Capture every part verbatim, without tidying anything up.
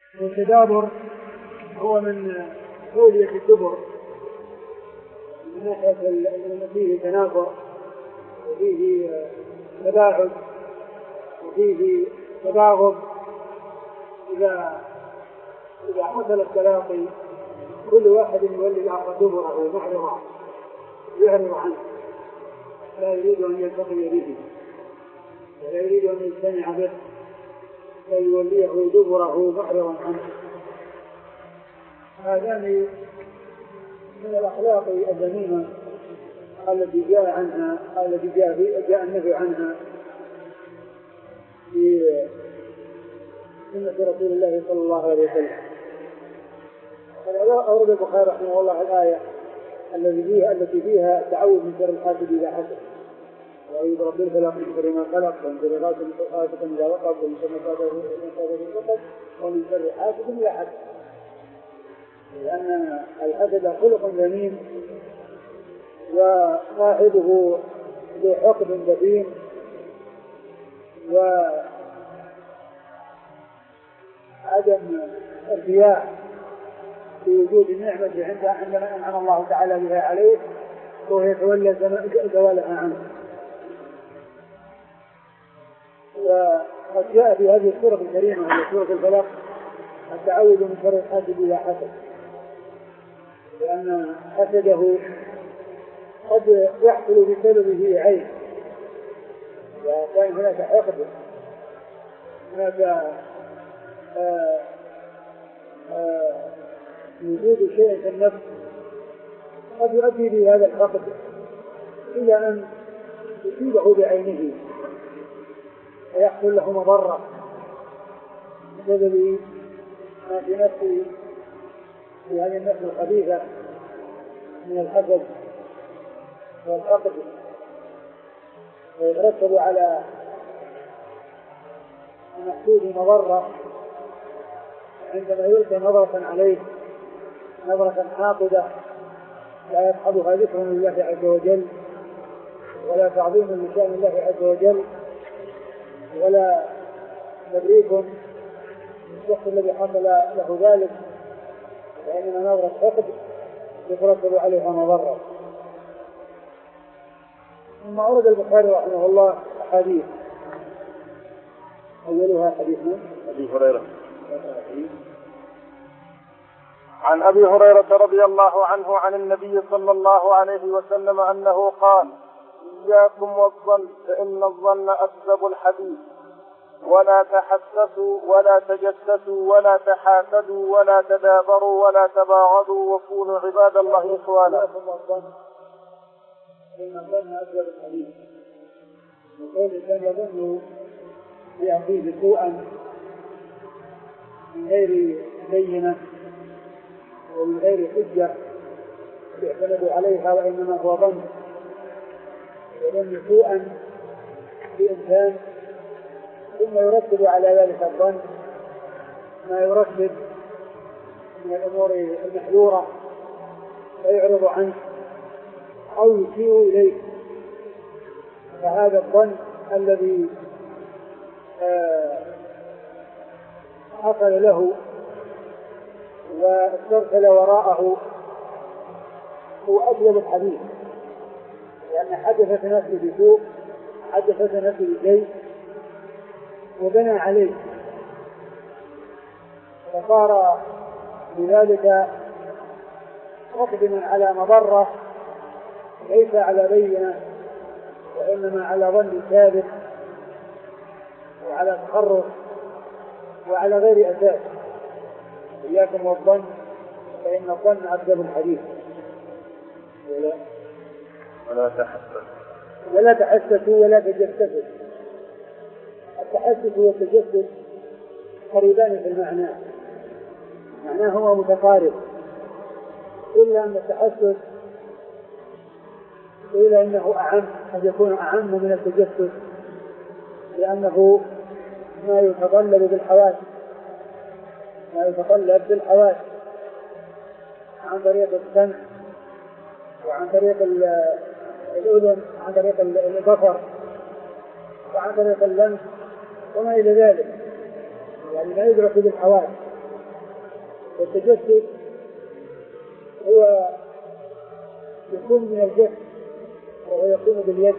والتدابر هو من تولية الدبر من ناحية أن فيه تنافر وفيه تباعد وفيه تباغض. إذا إذا حصل التلاقي كل واحد يولي الآخر دبره معرضا يعرض عنه، لا يريد أن يلتقي به ولا يريد أن يجتمع به، فيوليه دبره معرضا عنه. هذان من الأخلاق الذميمة التي جاء عنها التي جاء جاء النهي عنها في سنة رسول الله صلى الله عليه وسلم. أورد البخاري رحمه الله الآية التي فيها التي فيها التعوذ من شر الحاسد إذا حسد، وأعوذ برب الفلق من شر ما خلق ومن شر غاسق إذا وقب ومن شر نفاثات ومن شر حاسد إذا حسد. لأن الحسد خلق ذميم وصاحبه ذو حقد دفين وعدم ارتياح في وجود النعمة عندها عندما أنعم الله تعالى بها عليه وهو يتولى زوالها عنه. وقد جاء في هذه السورة الكريمة هي سورة الفلق التعوذ من شر الحاسد إذا حسد، لأن حسده قد يحصل بسببه عين، وكان هناك حقد، هناك آه آه وجود شيء في النفس قد يؤدي بهذا الحقد إلى أن يصيبه بعينه ويحصل له مضرة بسبب ما في نفسه في هذه النفس الخبيثة من الحسد والحقد، ويترتب على المحسود مضرة عندما يلقي نظرة عليه نظرة حاقدة لا يصحبها ذكر لله عز وجل ولا تعظيم لشأن الله عز وجل ولا تبريك للشخص الذي حصل له ذلك، وإنما نظرة حقد يترتب عليها مضرة. ثم أورد البخاري رحمه الله أحاديث، أولها حديث أبي هريرة عن أبي هريرة رضي الله عنه عن النبي صلى الله عليه وسلم أنه قال: إياكم والظن فإن الظن أكذب الحديث، ولا تحسسوا ولا تجسسوا ولا تحاسدوا ولا تدابروا ولا تباغضوا وكونوا عباد الله إخوانا. فإن الظن أكذب الحديث، وكل الإنسان يظن بأخيه سوءا من غير بينة ومن غير حجة يعتمد عليها، وإنما هو ظن، يظن سوءا بإنسان ثم يرتب على ذلك الظن ما يرتب من الأمور المحذورة فيعرض عنه أو يسيء إليه. فهذا الظن الذي حصل له واسترسل وراءه هو أكذب الحديث، لأن حدث في نفسه بسوء، حدث في نفسه بشيء وبنى عليه، فصار بذلك مقدما على مضرة ليس على بينة وإنما على ظن ثابت وعلى تخرص وعلى غير أساس. إياكم والظن فإن الظن أكذب الحديث. ولا ولا تحسسوا ولا تحسسوا ولا تجسسوا. التحسس والتجسس قريبان في المعنى، معناهما متقارب، إلا أن التحسس إلا أنه أعم، قد يكون أعم من التجسس، لأنه ما يتطلب بالحواس ما يتطلب بالحواس عن طريق السمع وعن طريق الأذن وعن طريق البصر وعن طريق اللمس وما إلى ذلك، يعني ما يدرك بالحواس. والتجسد هو يكون من الجسد، وهو يكون باليد،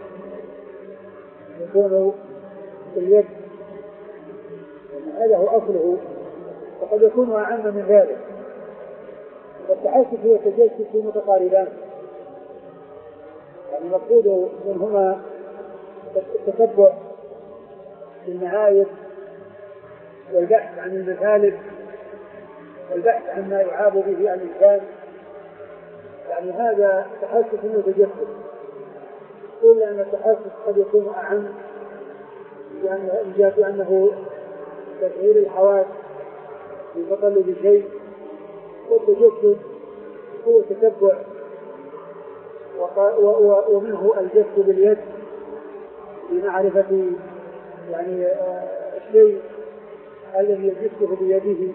يكون باليد، هذا هو أصله، وقد يكون أعم من ذلك. والتحسس والتجسس متقاربان، يعني المقصود منهما التتبع في المعايب والبحث عن المثالب والبحث عن ما يعاب به الإنسان، يعني هذا تحسس وتجسس. إلا أن التحسس قد يكون أعم من جهة أنه تشعير الحواس بتطلب شيء، والتجسد هو تتبع ومنه الجسد باليد لمعرفة يعني الشيء الذي يجسه بيده،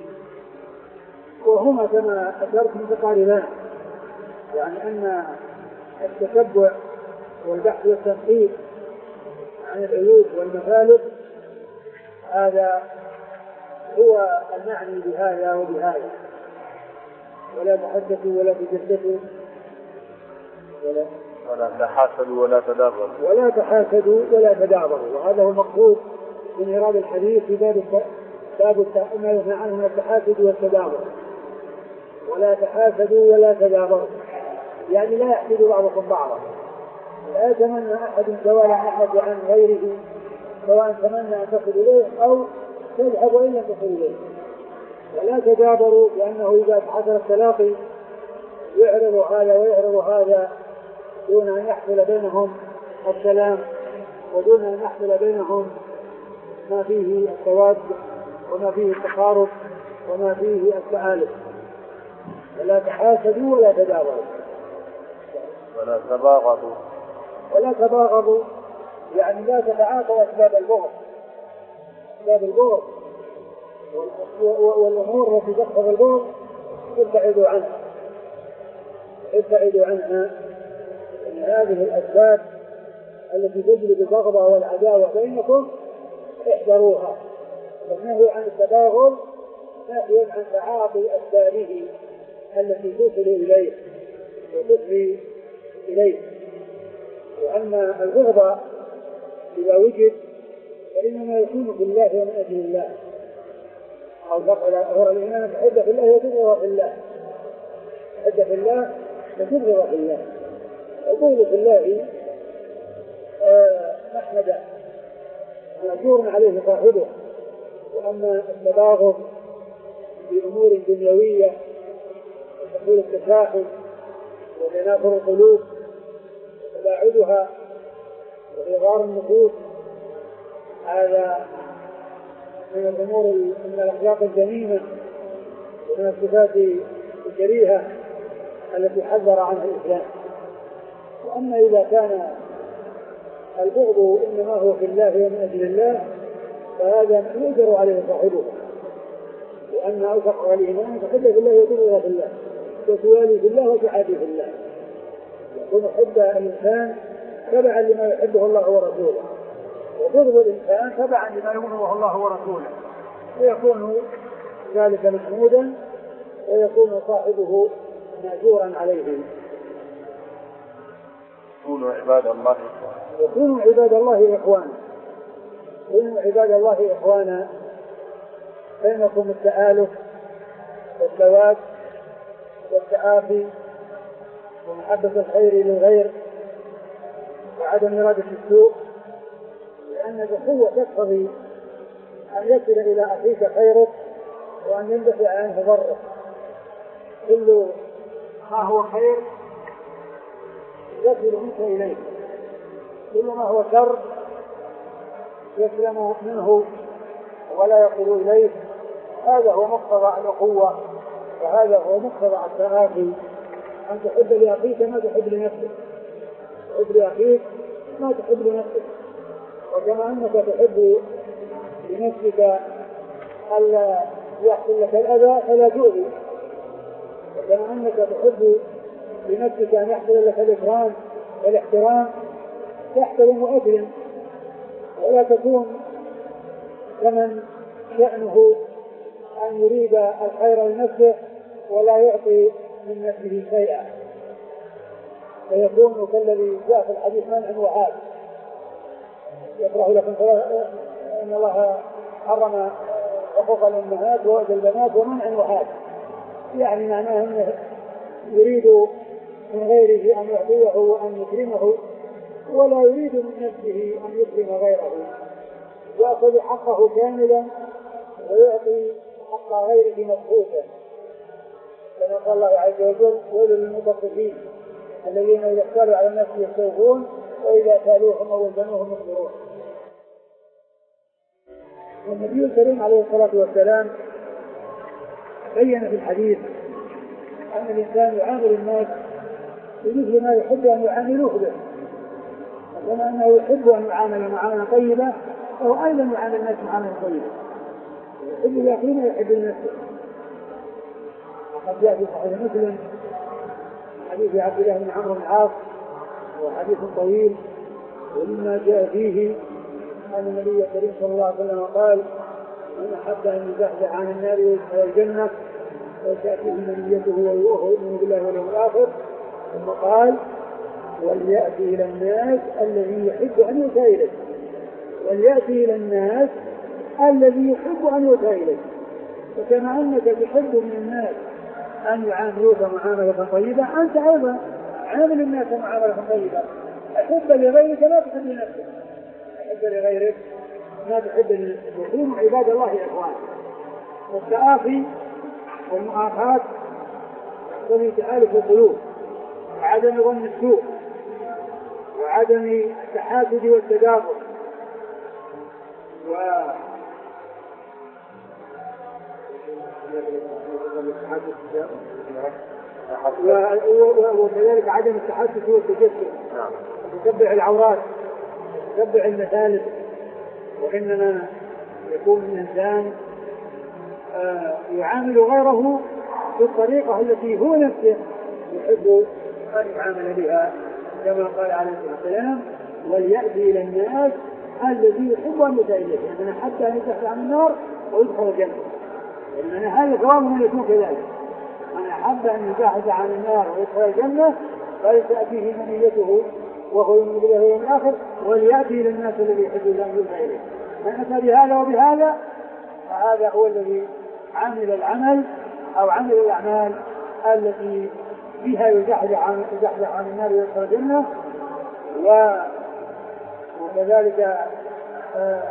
وهما كما أشرت متقاربان، يعني أن التتبع والبحث والتنقيب عن العيوب والمفالق هذا هو المعني بهذا وبهذا. ولا تحدثوا ولا تجسسوا ولا ولا تحاسدوا ولا تدابروا ولا تحاسدوا ولا تدابروا. وهذا هو المقصود من إيراد الحديث في باب باب ما ينهى عنه من التحاسد والتدابر. ولا تحاسدوا ولا تدابروا، يعني لا يحسد بعضكم بعضا، لا يتمنى أحد زوال أحد عن غيره، سواء تمنى أن تصل إليه أو تذهب وإن لم تصل إليه. ولا تدابروا، لأنه إذا حصل التلاقي يعرض هذا ويعرض هذا دون أن يحصل بينهم السلام، ودون أن يحصل بينهم ما فيه التواد وما فيه التقارب وما فيه التآلف. ولا تحاسدوا ولا تدابروا ولا تباغضوا ولا تباغضوا، يعني لا تتعاطوا أسباب البغض، أسباب البغض والأمور التي تقتضي البغض ابتعدوا عنها ابتعدوا عنها من هذه الأسباب التي تجلب البغض والعداوة بينكم، احذروها. والنهي عن التباغض نهي عن تعاطي أسبابه التي توصل إليه وتفضي إليه. وأما البغض إذا وجد فإنما يكون في الله ومن أجل الله، أو فقل أهر الإيمان تحب في الله وتبغض في الله، تحب في الله وتبغض في الله. البغض في الله محمد مأجور عليه صاحبه. وأما التباغض بأمور دنيوية وحصول التشاحن وتنافر القلوب وتباعدها وإغار النفوس، هذا من الأمور من الأخلاق الذميمة ومن الصفات الكريهة التي حذر عنها الإسلام. وأما إذا كان البغض إنما هو في الله ومن أجل الله فهذا يؤجر عليه صاحبه، وأن أوثق على الإيمان تحب في الله وتبغض في الله، وتوالي في الله وتعادي في الله. يكون حب الإنسان تبعا لما يحبه الله ورسوله، وبغض الإنسان تبعا لما يبغضه الله ورسوله، ويكون ذلك محمودا ويكون صاحبه مأجورا عليه. كونوا عباد الله وكونوا عباد الله إخوانا كونوا عباد الله إخوانا بينكم التآلف والتواد والتآخي ومحبة الخير للغير وعدم إرادة السوء، لأن الأخوة تقتضي أن يصل إلى أخيك خيرك وأن يندفع عنه ضرك. كل ما هو خير يصل منك إليه، كل ما هو شر يسلم منه ولا يصل إليه. هذا هو مقتضى الأخوة، وهذا هو مقتضى التآخي، أن تحب لأخيك ما تحب لنفسك، تحب لأخيك ما تحب لنفسك. وكما أنك تحب لنفسك ألا يحصل لك الأذى فلا تؤذي، وكما أنك تحب لنفسك أن يحصل لك الإكرام والاحترام تحترم وأكرم، ولا تكون كمن شأنه أن يريد الخير لنفسه ولا يعطي من نفسه شيئا، فيكون كالذي جاء في الحديث منع وعاد، يقرأ لكم إن الله حرم حقوق الأمهات ووعد البنات ومنع وعاد، يعني معناه أنه يريد من غيره أن يعطيه وأن يكرمه ولا يريد من نفسه أن يكرم غيره، يأخذ حقه كاملا ويعطي حق غيره مبخوثا، كما قال الله عز وجل: ويل للمطففين الذين إذا اكتالوا على الناس يستوفون وإذا كالوهم أو وزنوهم يخسرون. والنبي الكريم عليه الصلاة والسلام بين في الحديث أن الإنسان يعامل الناس بمثل ما يحب أن يعاملوه به، كما أنه يحب أن يعامل معاملة طيبة أو أيضا يعامل الناس معاملة طيبة، يحب الآخرين ويحب لنفسه. وقد جاء في صحيح مسلم حديث عبد الله بن عمرو بن العاص وحديث طويل، ومما جاء فيه أن النبي الكريم صلى الله عليه وسلم قال: من أحب أن يزحزح عن النار ويدخل الجنة وتأتيه منيته وهو يؤمن بالله واليوم الآخر، ثم قال: وليأتي إلى الناس الذي يحب أن يؤتى إليه، وليأتي إلى الناس الذي يحب أن يؤتى إليه. فكما أنك تحب من الناس أن يعاملوك معاملة طيبة، أنت أيضا عامل الناس معاملة طيبة. أحب لغيرك ما تحب لنفسك، أحب لغيرك ما تحب لنفسك. وكونوا عباد الله إخوان. والتآخي والمؤاخاة يقتضي تآلف القلوب وعدم ظن السوء وعدم التحاسد والتدابر و وكذلك عدم التحسس والتجسس وتتبع العورات وتتبع المثالب. وإنما يكون الإنسان يعامل غيره بالطريقة التي هو نفسه يحب أن يعامل بها، كما قال عليه الصلاة والسلام: وليأتي إلى الناس الذي يحب أن يؤتى إليه. يعني من أحب أن يزحزح عن النار ويدخل الجنة، لأن هذا ثواب من يكون كذلك. من أحب أن يزحزح عن النار ويدخل الجنة فلتأتيه منيته وهو يؤمن بالله واليوم الآخر، وليأتي إلى الناس الذي يحب أن يؤتى إليه. من أتى بهذا وبهذا فهذا هو الذي عمل العمل أو عمل الأعمال التي فيها يزحزح عن, يزحزح عن النار ويدخل الجنة. وكذلك آه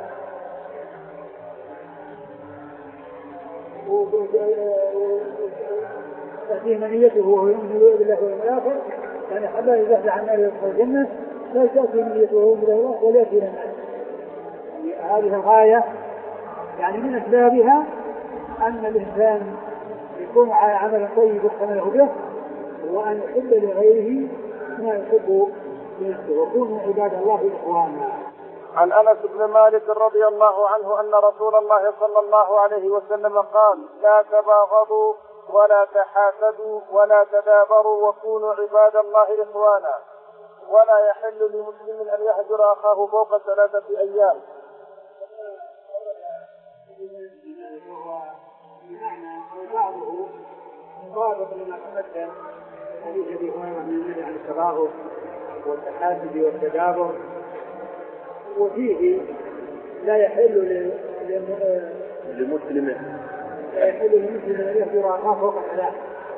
تأتيه منيته وهو يؤمن بالله واليوم الآخر، يعني حتى يزحزح عن النار ويدخل الجنة لا تأتي منيته وهو يؤمن بالله ولا يأتي الناس. هذه الغاية يعني من أسبابها أن الإنسان يكون على عمل طيب يحتمله به، وأن يحب لغيره ما يحب لنفسه. وكونوا عباد الله إخوانا. عن أنس بن مالك رضي الله عنه أن رسول الله صلى الله عليه وسلم قال: لا تباغضوا ولا تحاسدوا ولا تدابروا وكونوا عباد الله إخوانا، ولا يحل لمسلم أن يهجر أخاه فوق ثلاثة أيام. بمعنى بعضه مطابق لما تقدم حديث ابي هريره من النهي عن التباغض والتحاسد والتدابر، وفيه لا يحل لمسلم لا يحل لمسلم ان يهجر اخاه فوق ثلاث.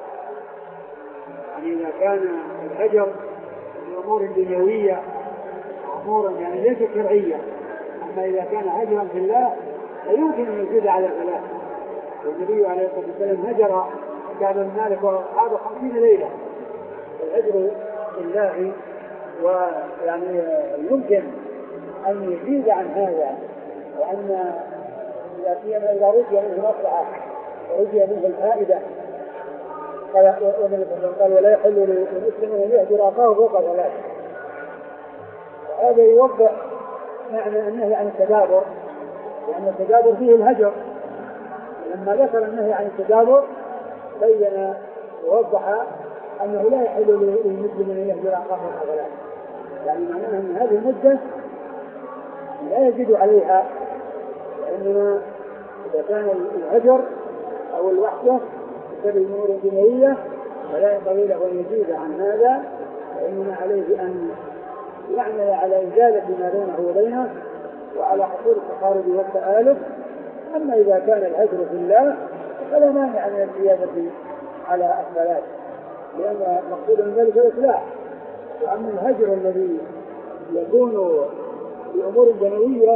يعني اذا كان الهجر بامور دنيويه امور يعني ليست شرعيه، اما اذا كان هجرا في الله لا يمكن ان يزيد على ثلاث. والنبي عليه الصلاة والسلام هجر كعب بن مالك وأصحابه خمسين ليلة. الهجر بالله ويعني يمكن أن يزيد عن هذا، وأن إذا رجي منه مصلحة ورجي منه الفائدة قال: ولا يحل للمسلم أن يهجر أخاه فوق ثلاث. هذا يوضح معنى النهي عن التدابر، لأن التدابر فيه الهجر. لما ذكر النهي عن التدابر بين ووضح أنه لا يحل للمسلم أن يهجر أخاه فوق ثلاث، يعني معناه أن هذه المدة لا يزيد عليها، وإنما إذا كان الهجر أو الوحدة بسبب الأمور الدنيوية فلا ينبغي له أن يزيد عن هذا، فإنما عليه أن يعمل على إزالة ما بينه وبينه وعلى حصول التقارب والتآلف. أما إذا كان الهجر في الله فلا مانع من الزيادة على الثلاث، لأن مقصود من ذلك الإصلاح. وأما الهجر الذي يكون بأمور دنيوية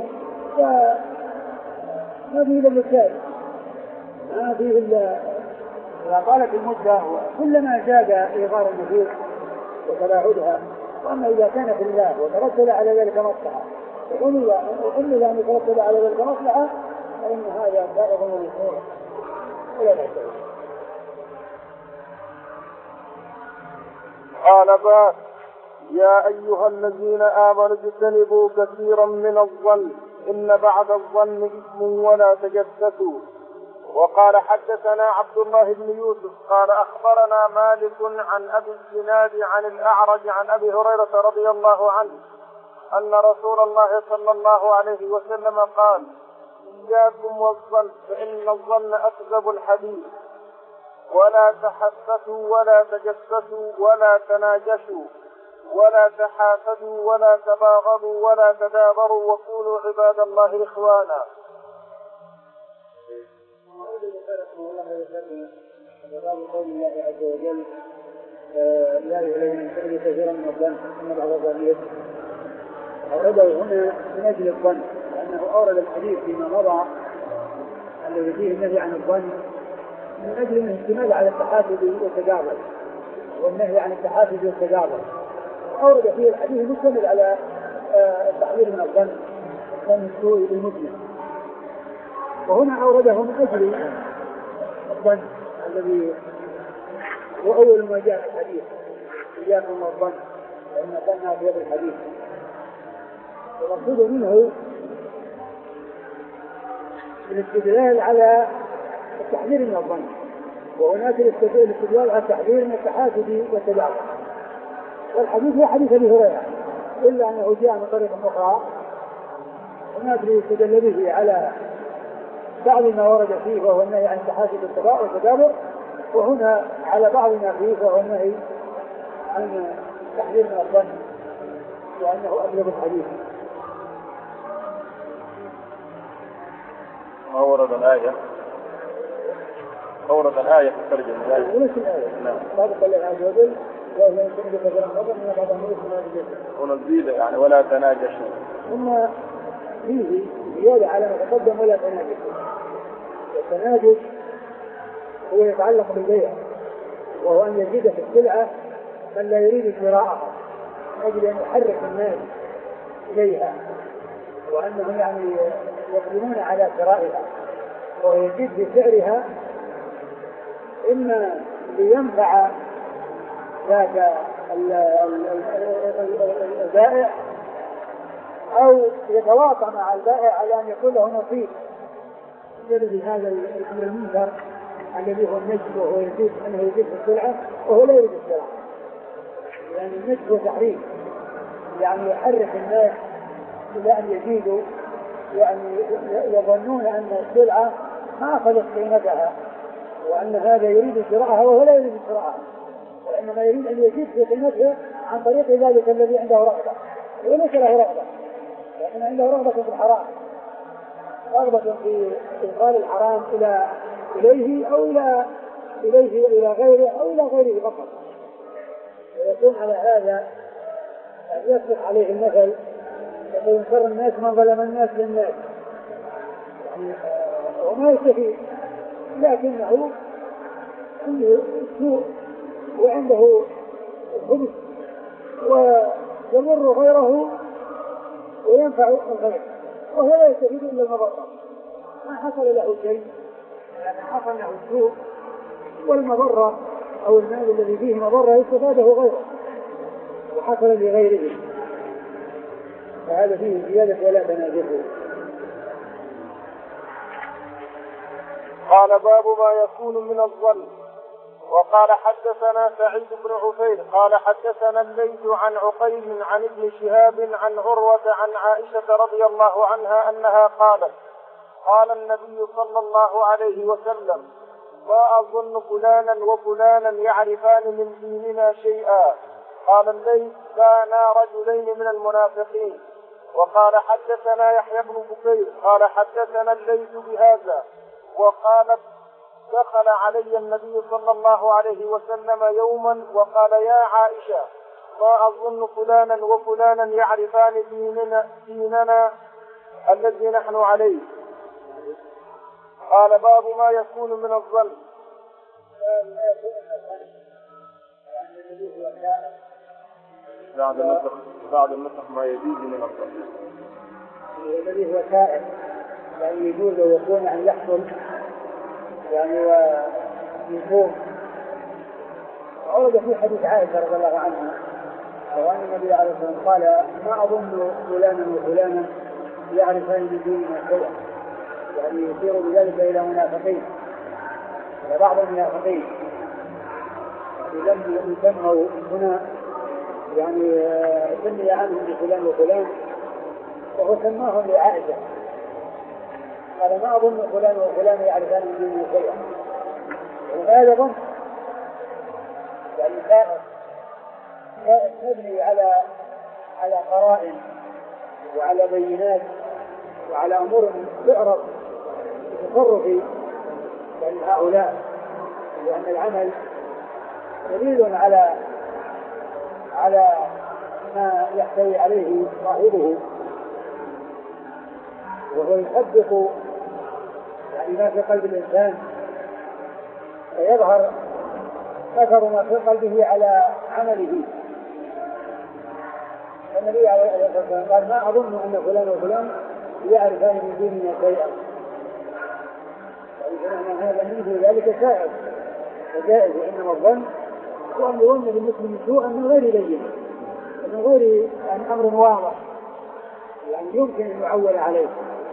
فما فيه إلا المسائل، ما فيه إلا إذا طالت المدة كلما زاد إيغار النفوس وتباعدها. وأما إذا كان في الله وترتب على ذلك مصلحة وقل أن يترتب على ذلك مصلحة فإن هذا بارغ ومشهور ولا نحتاج. قال باب يا أيها الذين آمنوا اجتنبوا كثيرا من الظن إن بعد الظن إثم ولا تجسسوا. وقال حدثنا عبد الله بن يوسف قال أخبرنا مالك عن أبي الزناد عن الأعرج عن أبي هريرة رضي الله عنه أن رسول الله صلى الله عليه وسلم قال إياكم والظن فإن الظن أكذب الحديث ولا تحسسوا ولا تجسسوا ولا تناجشوا ولا تحاسدوا ولا تباغضوا ولا تدابروا وقولوا عباد الله إخوانا. باب قول الله عز وجل لا يؤمن به كثيرا من الظن ان بعض الظن يكذب. أورده هنا من أجل الظن، لأنه أورد الحديث فيما مضى الذي فيه النهي عن الظن من أجل الاهتمام على التحاسد والتجابر والنهي عن التحاسد والتجابر. أورد فيه الحديث مشتمل على التحذير من الظن ومن السوء بالمسلم. وهنا أورده من أجل الظن الذي هو أول ما جاء في الحديث إياكم والظن فإن الظن في هذا الحديث. والمقصود منه الاستدلال على التحذير من الظن، وهناك الاستدلال على التحذير من التحاسد والتجابر. والحديث هو حديث أبي هريرة إلا أنه جاء من طريق أخرى هناك يستدل به على بعض ما ورد فيه وهو النهي عن التحاسد والتجابر، وهنا على بعض ما فيه وهو النهي عن التحذير من الظن وأنه أبلغ الحديث. ما ورد الآية أورد الآية في الترجمة الآية ونفس الآية نعم سابق الله عز وجل وهو يمكن بكثير النظر من بعض الناس ما يجب ونزيد يعني ولا تناجشوا. ثم فيه زيادة على ما تقدم ولا تناجشوا. التناجش هو يتعلق بالبيع، وهو أن يزيد في السلعة من لا يريد شراءها من أجل أن يحرك الناس إليها، وأنهم يعني يقدمون على شرائها ويزيد بسعرها إما لينفع ذاك البائع أو يتواطى مع البائع على أن يكون له نصيب بسبب هذا الأمر المنكر الذي هو النجد، وهو يزيد أنه يزيد في السلعة وهو لا يريد السلعة، لأن يعني النجد هو تحريف، يعني يحرك الناس إلى أن يزيدوا، يعني يظنون أن السلعة ما أخذت قيمتها وأن هذا يريد شراءها وهو لا يريد شراءها، وإنما يريد أن يزيد في قيمتها عن طريق ذلك الذي عنده رغبة وليس له رغبة، لأن عنده رغبة في الحرام، رغبة في إدخال الحرام إلى إليه أو إلى إليه وإلى غيره أو إلى غيره فقط. ويكون على هذا أن يصدق عليه المثل أن ينصر الناس من ظلم الناس للناس، يعني وما يستفيد، لكنه عنده سوء وعنده خبث ويمر غيره وينفع الغير وهو لا يستفيد إلا المضرة. ما حصل له شيء يعني حصل له السوء والمضرة أو المال الذي فيه مضرة استفاده غيره وحصل لغيره، فهذا فيه زيادة ولا تنازعه. قال باب ما يكون من الظن. وقال حدثنا سعيد بن عفير قال حدثنا الليث عن عقيل عن ابن شهاب عن عروة عن عائشة رضي الله عنها أنها قالت قال النبي صلى الله عليه وسلم ما أظن فلانا وفلانا يعرفان من ديننا شيئا. قال الليث: كانا رجلين من المنافقين. وقال حدثنا يحيى بن بكير قال حدثنا الليث بهذا. وقال: دخل علي النبي صلى الله عليه وسلم يوما وقال: يا عائشة، ما أظن فلانا وفلانا يعرفان ديننا, ديننا الذي نحن عليه. قال: باب ما يكون من الظن. بعد النسخ بعد النسخ ما يزيد من الظن الذي هو سائر، يعني يجوز ويكون يعني يحصل يعني ويكون. ورد في حديث عائشة رضي الله عنها وأن النبي عليه الصلاة والسلام قال: ما أظن فلانا وفلانا يعرفان من ديننا شيئا، يعني يشير بذلك إلى منافقين، إلى بعض المنافقين لم يسموا هنا، يعني سمي عنهم بفلان وفلان، وهو سماهم لعائشة. قال: ما أظن فلان وفلان يعرفان من ديننا شيئا. وهذا ظن يعني سائر تبني على على قرائن وعلى بينات وعلى أمور تعرف بتصرف يعني هؤلاء، لأن العمل دليل على على ما يحتوي عليه صاحبه، وهو يصدق يعني ما في قلب الإنسان، فيظهر أثر ما في قلبه على عمله. النبي عليه الصلاة والسلام قال: ما أظن أن فلان وفلان يعرفان من ديننا شيئا. يعني هذا منه ذلك سائر وجائز، وإنما الظن هو أن يظن بالمسلم سوءا من غير بينة، من غير يعني أمر واضح يعني يمكن أن يعول عليه.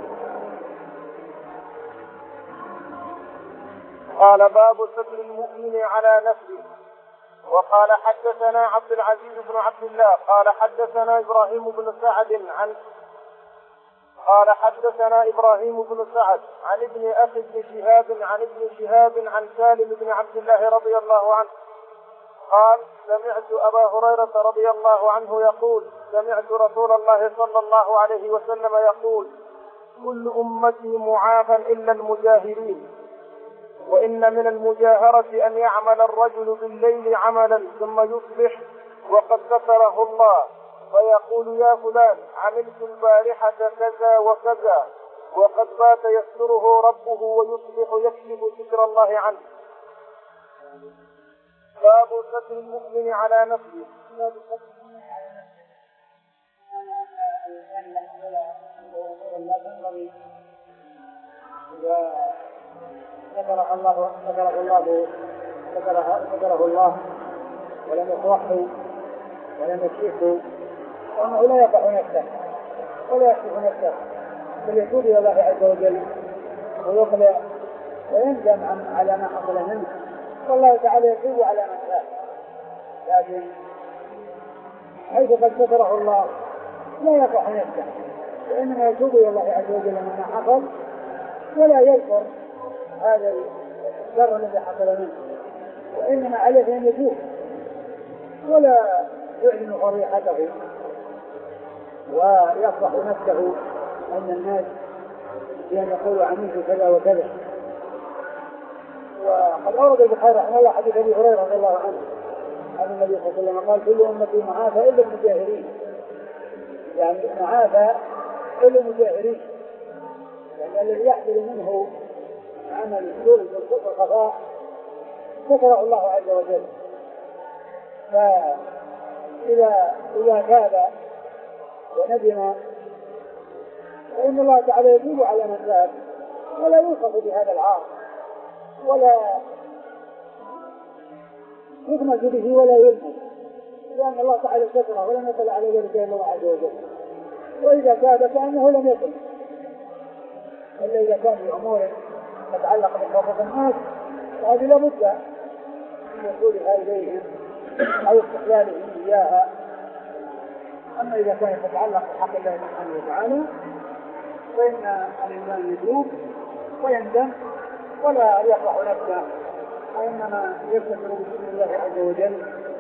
قال: باب ستر المؤمن على نفسه. وقال: حدثنا عبد العزيز بن عبد الله قال حدثنا إبراهيم بن سعد عن قال حدثنا إبراهيم بن سعد عن ابن أخي ابن شهاب عن ابن شهاب عن سالم بن عبد الله رضي الله عنه قال: سمعت أبا هريرة رضي الله عنه يقول: سمعت رسول الله صلى الله عليه وسلم يقول: كل أمتي معافى إلا المجاهرين، وإن من المجاهرة أن يعمل الرجل بالليل عملا ثم يصبح وقد ستره الله، فيقول: يا فلان، عملت البارحة كذا وكذا، وقد بات يستره ربه ويصبح يكشف ستر الله عنه. باب ستر المؤمن على نفسه. ذكره الله ذكره الله ذكره الله ولم يصرحه ولم يكشفه، وأنه لا يقع نفسه ولا يكشف نفسه، بل يتوب إلى الله عز وجل ويقلع ويندم على ما حصل منه، والله تعالى يتوب على من تاب. لكن حيث قد ستره الله لا يقع نفسه، وإنما يتوب إلى الله عز وجل مما حصل ولا يذكر هذا الشر الذي حصل منه، وإنما عليه أن يتوب ولا يعلن صريحته ويصلح نفسه أن الناس بأن يقولوا عملت كذا وكذا. وقد أورد البخاري رحمه الله حديث أبي هريرة رضي الله عنه عن النبي صلى الله عليه وسلم قال: كل أمتي معافى إلا المجاهرين، يعني معافى إلا المجاهرين، يعني الذي يحصل منه عمل السوء والخطأ ستره الله عز وجل. فإذا إذا تاب وندم فإن الله تعالى يتوب على من تاب ولا يوصف بهذا العار ولا يغمز به ولا يلمس، لأن الله تعالى ستره ولم يطل على ذلك إلا الله عز وجل. وإذا تاب فإنه لم يكن إلا إذا كان بأمور تتعلق بحقوق الناس، فهذه لا بد من وصولها إليهم أو استحلالهم إياها. أما إذا كانت تتعلق بحق الله سبحانه وتعالى فإن الإنسان يتوب ويندم ولا يفرح نفسه وإنما يفتخر بسم الله عز وجل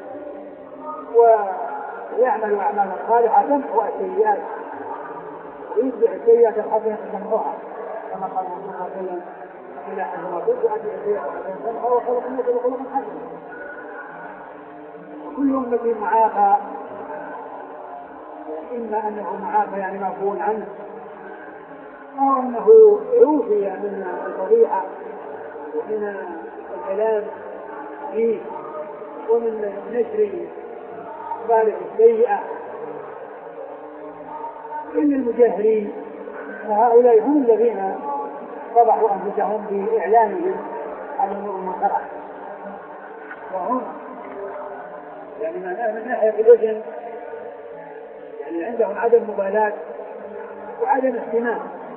ويعمل أعمالا صالحة تمحو السيئات ويتبع السيئات الحسنة تمحوها كما قال النبي صلى الله عليه وسلم إلا أنهما تتبع السيئات الحسنة تمحوها وخلق الناس بخلق حسن. وكل أمة معافى، إما أنه معافى يعني معفو عنه أو أنه عوفي من الفضيحة ومن الكلام فيه ومن نشر ذلك السيئة إلا المجاهرين، فهؤلاء هم الذين فضحوا أنفسهم بإعلانهم عن الأمور المنكرة، وهم يعني من ناحية الوجه يعني عندهم عدم مبالاة وعدم اهتمام.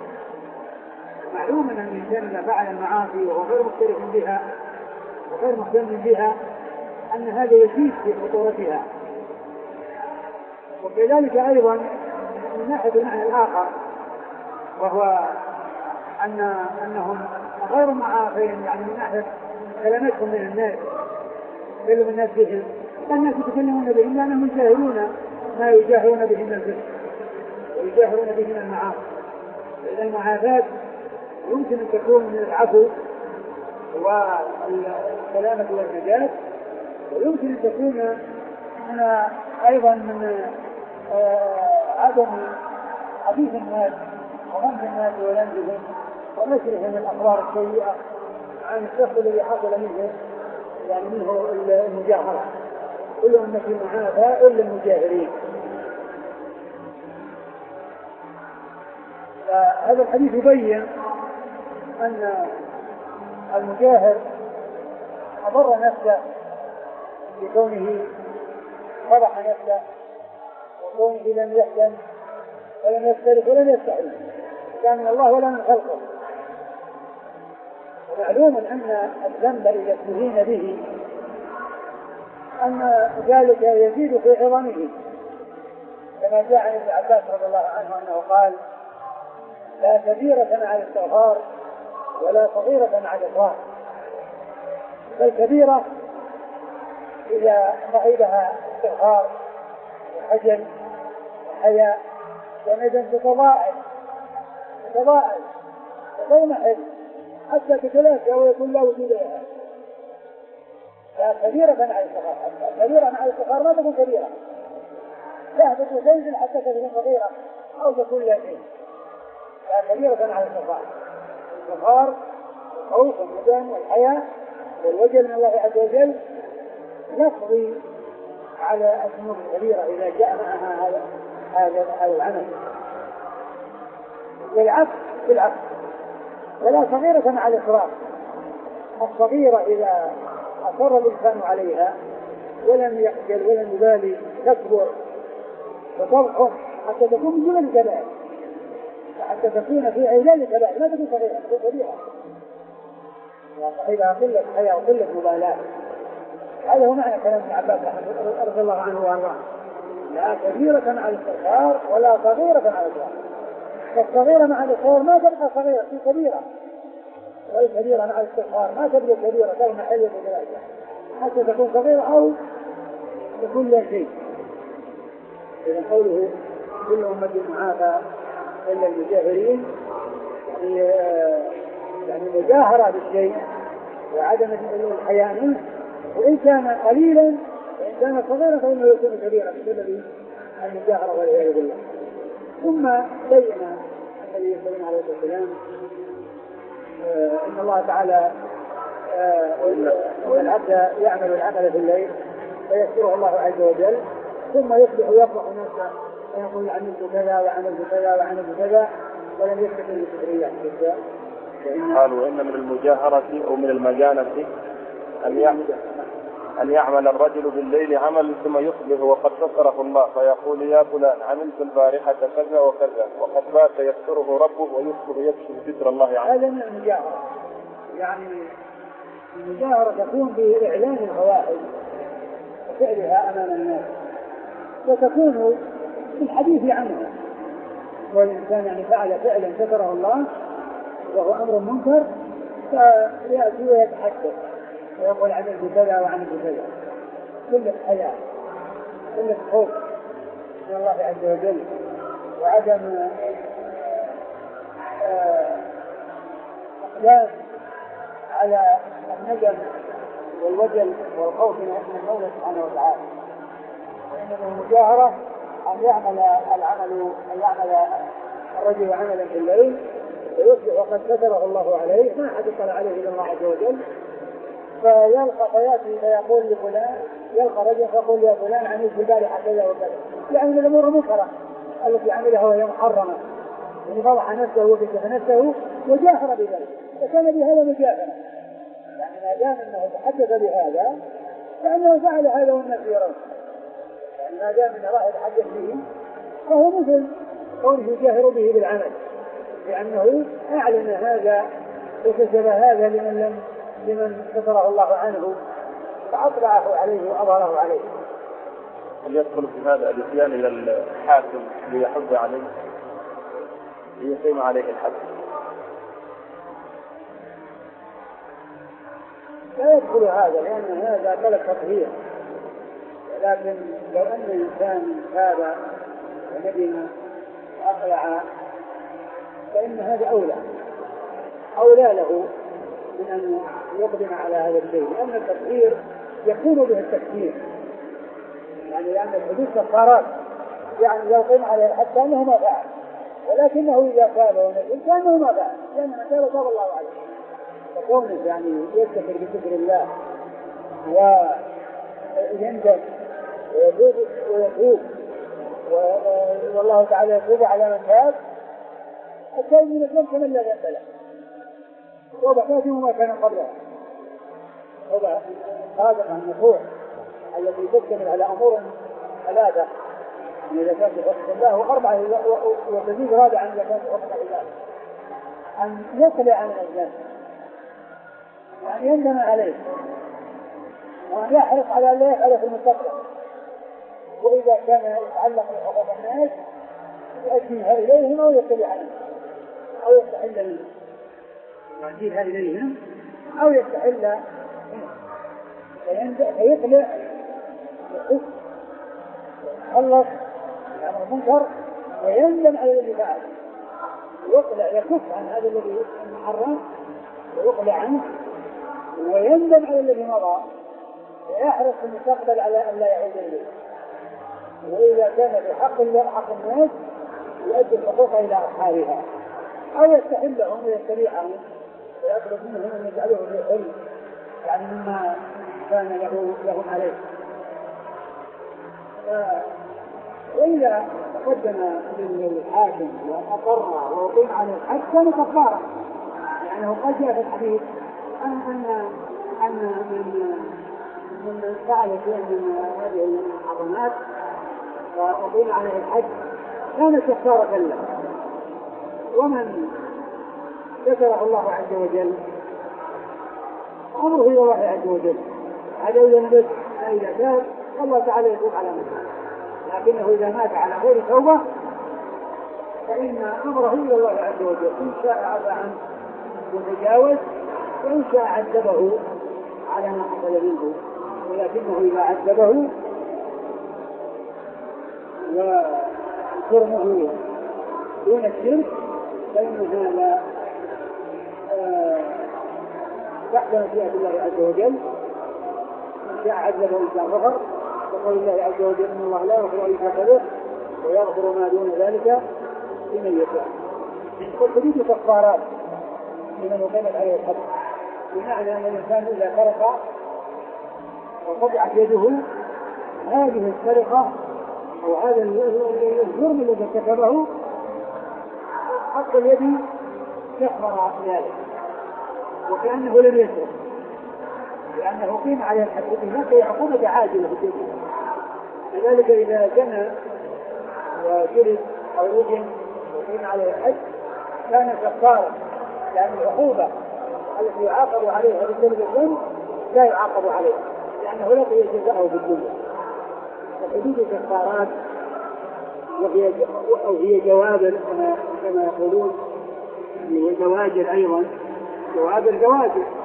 معلوم أن الإنسان إذا فعل المعاصي وهو غير مختلف بها وغير مهتم بها أن هذا يزيد في خطورتها. وكذلك أيضا من ناحية المعنى الآخر وهو أن أنهم غير معافين يعني من ناحية كلمتهم من الناس كلم الناس بهم، الناس يتكلمون بهم لأنهم يجاهرون ما يجاهرون به من الفسق ويجاهرون به من المعاصي. إذا المعافاة يمكن أن تكون من العفو والسلامة والنجاة، ويمكن أن تكون من أيضا من عدم حديث الناس وغمز الناس ولمزهم ونشرهم الأخبار السيئة عن الشخص الذي حصل منه يعني منه المجاهرة. كل أمة معافى إلا المجاهرين. هذا الحديث يبين أن المجاهر أضر نفسه بكونه فرح نفسه وكونه لم يحزن ولم يفترق ولم يستحي كان من الله ولا من خلقه. ومعلوم أن الذنب إذا استهين به أن ذلك يزيد في عظمه، كما جاء عن ابن عباس رضي الله عنه أنه قال: لا كبيرة مع الاستغفار ولا صغيرة مع الإصرار. فالكبيرة إذا صعيدها استغفار وحجل وحياء وندم تتضاعف تتضاعف وتضمحل حتى تتلاشى ويكون لا وجود لها. فكبيرة مع الاستغفار، كبيرة مع الاستغفار ما تكون كبيرة، تهبط وتنزل حتى تكون صغيرة أو تكون لا شيء. فكبيرة مع الاستغفار، الاستغفار الخوف والندم والحياء والوجل من الله عز وجل يقضي على الذنوب الكبيرة إذا جاء معها هذا هذا هذا العمل. والعكس بالعكس، ولا صغيرة مع الإصرار. الصغيرة إذا أصر الإنسان عليها ولم يخجل ولم يبالي تكبر وتضخم حتى تكون من جمل الكبائر، حتى تكون في عيلان الكبائر، لا تكون صغيرة تكون كبيرة وصاحبها قلة حياة وقلة مبالاة. هذا هو معنى كلام ابن عباس رضي الله عنه وارضاه: لا كبيرة مع الاستغفار ولا صغيرة مع الإصرار. فالصغيرة مع الإصرار ما تبقى صغيرة في كبيرة، والكبيرة مع الاستغفار ما تبقى كبيرة زي ما حلت وثلاثة حتى تكون صغيرة أو تكون لا شيء. إذا قوله كل أمة معافى إلا المجاهرين يعني يعني مجاهرة بالشيء وعدم الحياء منه، وإن كان قليلا وإن كان صغيرا فإنه يكون كبيرا بسبب المجاهرة والعياذ بالله. ثم بين النبي صلى الله عليه وسلم إن الله تعالى أن العبد يعمل العمل في الليل فيذكره الله عز وجل ثم يصبح يفرح نفسه ويقول عملت كذا وعملت كذا وعملت كذا ولم يفتكر بسكريات. قالوا إن من المجاهرة أو من المجانة أن يعمل أن يعمل الرجل بالليل عمل ثم يصبح وقد ستره الله فيقول: يا فلان عملت البارحة كذا وكذا، وقد بات يستره ربه ويصبح يكشف ستر الله عنه. هذا من المجاهرة. يعني المجاهرة تكون بإعلان الفواحش وفعلها أمام الناس، وتكون في الحديث عنه. والإنسان يعني فعل فعلا ستره الله وهو أمر منكر فيأتي ويتحدث ويقول عملت كذا وعملت كذا، كل حياة كل خوف من الله عز وجل وعدم أقدام على الندم والوجل والخوف من المولى سبحانه وتعالى. وإنما المجاهرة أن يعمل العمل أن يعمل الرجل عملا في الليل ويصبح وقد ستره الله عليه ما حد اطلع عليه إلا الله عز وجل، فيلقى فياتي فيقول لفلان، يلقى رجل فيقول يا فلان عملت في البارحة كذا وكذا، يعني من الأمور المنكرة التي عملها وهي محرمة، يعني فضح نفسه وكشف نفسه وجاهر بذلك، فكان بهذا مجاهرة، يعني ما دام أنه تحدث بهذا فإنه فعل هذا والناس يرون، يعني ما دام أن الله يتحدث به فهو مثل كونه يجاهر به بالعمل، لأنه أعلن هذا وكشف هذا لمن لم لمن ستره الله عنه فأطلعه عليه وأظهره عليه. هل يدخل في هذا الاتيان إلى الحاكم ليحض عليه ليقيم عليه الحد؟ لا يدخل هذا لأن هذا طلب تطهير، لكن لو أن الإنسان تاب وندم وأقلع فإن هذا أولى أولى له من أن يقدم على هذا الشيء، لأن التطهير يكون به التكفير، يعني لأن الحدود كفارات، يعني لو قيم عليه حتى أنه ما فعل، ولكنه إذا تاب وندم كأنه ما فعل، لأن من تاب تاب الله عليه. فكونه يعني يستكبر بذكر الله ويندم ويتوب ويتوب والله تعالى يتوب على من تاب، التائب من الذنب كمن لا ذنب له، وبقاته ما كان قبلها، هذا صادق النفوع التي تشتمل على أمور ثلاثة، إذا كانت بحكم الله، وأربعة وتزيد رابعا إذا كانت بحكم الله، أن يقلع عن الذنب وأن يندم عليه وأن يحرص على أن لا يفعل في المستقبل، وإذا كان يتعلق بحقوق الناس يؤديها إليهم أو يقلع عنهم أو يستحل منهم، يؤديها إليهم أو يستحل فيقلع يخف يخلص عن المنكر ويندم على الذي فعل، يقلع يكف عن هذا الذي محرم ويقلع عنه ويندم على الذي مضى ويحرص في المستقبل على أن لا يعود إليه، وإذا كان في حق حق الناس يؤدي الحقوق إلى أصحابها أو يستحلهم ويستبيحهم ويطلب منهم أن يجعلوه في حل يعني مما كان له لهم عليه. وإذا تقدم للحاكم وأقر وأقيم على الحد كان كفارة، لأنه قد جاء في الحديث أن أن أن من من فعل شيئا من هذه المحرمات وأقيم عليه الحد كان كفارة له، ومن ذكره الله عز وجل أمره إلى الله عز وجل، هذا إذا نبت إذا تاب الله تعالى يتوب على من، لكنه إذا مات على غير توبة فإن أمره إلى الله عز وجل، إن شاء عفى عنه وتجاوز وإن شاء عذبه على ما حصل منه، ولكنه إذا عذبه وحرمه دون الشرك فإن هذا تحت مشيئة الله عز وجل، إن شاء عذبه وإن شاء غفر، وقال الله عز وجل إن الله لا يغفر أن يشرك به ويغفر ما دون ذلك لمن يشاء. والحدود كفارات لمن أقيمت عليه الحد، بمعنى أن الإنسان إذا سرق وقطعت يده هذه السرقة أو هذا الجرم الذي ارتكبه حق اليد كفر ذلك وكأنه لم يسرق، لأنه قيم عليه الحد هناك عقوبة عاجلة في الدنيا. لذلك إذا زنى وجلد أو رجم وقيم عليه الحد كان كفارا، لأن العقوبة التي يعاقب عليها بسبب الذنب لا يعاقب عليها لأنه لقي جزاءه في الدنيا. وحدود كفارات وهي أو هي جوابر كما يقولون، هي جواجر أيضا، جوابر جواجر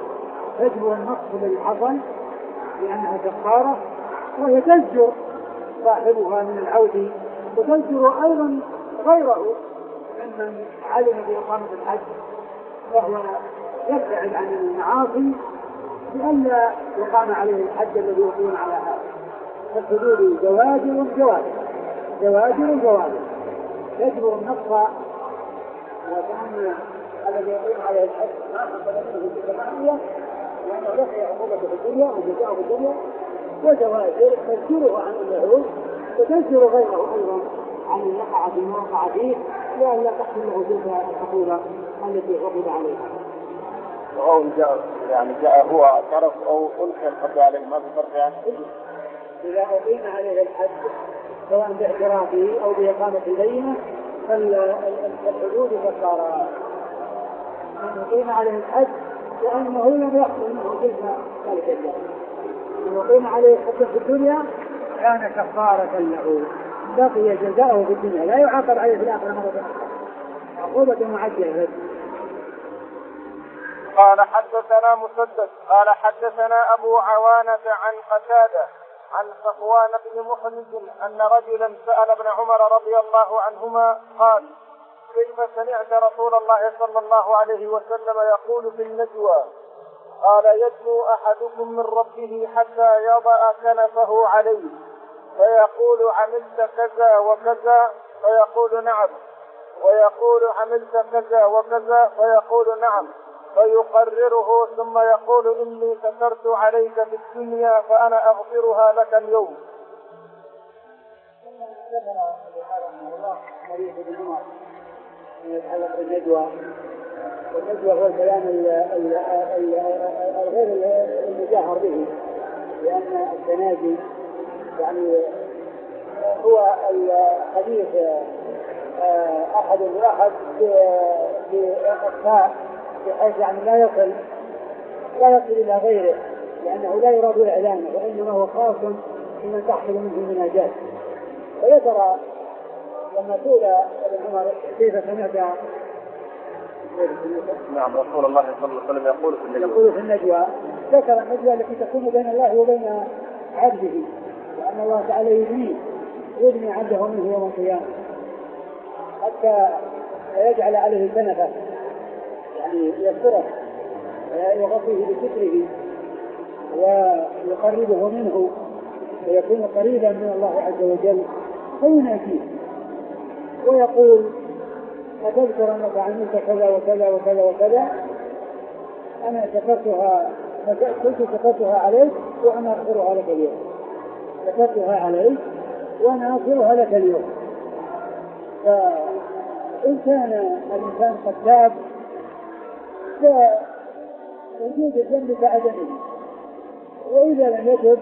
تجبر النقص الذي حصل لأنها كفارة، وهي تزجر صاحبها من العود، وتزجر أيضا غيره ممن علم بإقامة الحج وهو يبتعد عن المعاصي لئلا يقام عليه الحج الذي يقيم على هذا. فالحدود زواجر جوابر زواجر جوابر تجبر النقص، وكأن الذي يقيم عليه الحج ما حصل منه في المعصية لأنه لقي عقوبة في الدنيا وجزاءه في الدنيا، وجوائر تزجره عن اليهود وتزجر غيره أيضا عن أن يقع فيما وقع فيه لئلا تحصل له تلك العقوبة التي عقد عليها. أو جاء يعني جاء هو اعترف أو ألقي الحد عليه ما بفرق يعني. إذا أقيم عليه الحد سواء باعترافه أو بإقامة البينة فالحدود كفارات. من أقيم عليه الحد لأنه لم يحصل منه جزء ذلك الجزء. من أقيم عليه الحد في الدنيا كان كفارة له، بقي جزاؤه في الدنيا لا يعاقب عليه في الآخرة مرة أخرى، عقوبة معجلة. قال حدثنا مسدد قال حدثنا أبو عوانة عن قتادة عن صفوان بن محرز أن رجلا سأل ابن عمر رضي الله عنهما قال: كيف سمعت رسول الله صلى الله عليه وسلم يقول في النجوى؟ قال: يدنو أحدكم من ربه حتى يضع كنفه عليه فيقول: عملت كذا وكذا فيقول: نعم، ويقول: عملت كذا وكذا فيقول: نعم، فيقرره ثم يقول: إني سترت عليك في الدنيا فأنا أغفرها لك اليوم. يتعلق بالنجوى، والنجوى هو الكلام الغير المجاهر به، لأن التناجي يعني هو الحديث أحد بأحد بإخفاء بحيث يعني لا يصل لا يصل إلى غيره، لأنه لا يراد الإعلان وإنما هو خاص بمن تحصل منه المناجاة. فيترى لما سئل ابن عمر كيف سمعت نعم رسول الله صلى الله عليه وسلم يقول في النجوى يقول في النجوى ذكر النجوى التي تكون بين الله وبين عبده، وأن الله تعالى يدنيه يدني عبده منه يوم القيامة حتى يجعل عليه كنفه، يعني يذكره ويغطيه بذكره ويقربه منه ويكون قريبا من الله عز وجل، فيناديه ويقول: أتذكر أنك عملت كذا وكذا وكذا وكذا؟ أنا شكرتها كنت شكرتها عليك وأنا أغفرها لك اليوم، شكرتها عليك وأنا أغفرها لك اليوم. فإن كان الإنسان قد تاب فوجود الذنب كعدمه، وإذا لم يتب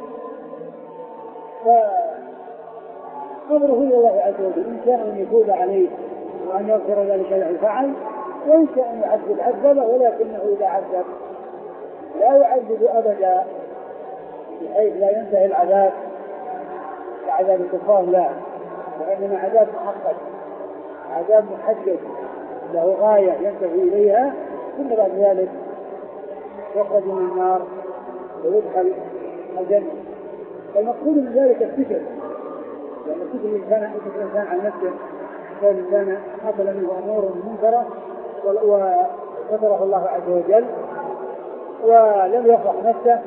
فأمره إلى الله عز وجل، إن شاء أن يتوب عليه وأن يغفر ذلك له فعل، وإن شاء أن يعذب عذبه، ولكنه إذا عذب لا يعذب أبدا بحيث لا ينتهي العذاب كعذاب الكفار، لا، وإنما عذاب محقق، عذاب محدد له غاية ينتهي إليها، ثم بعد ذلك يخرج من النار ويدخل الجنة. المقصود من ذلك الفكر، لأن يعني فكر الإنسان فكر الإنسان عن نفسه، فالإنسان حصل منه أمور منكرة وستره الله عز وجل ولم يفرح نفسه،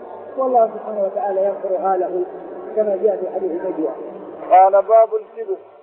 والله سبحانه وتعالى يغفرها له كما جاء في حديث النجوى. قال: باب الكبر.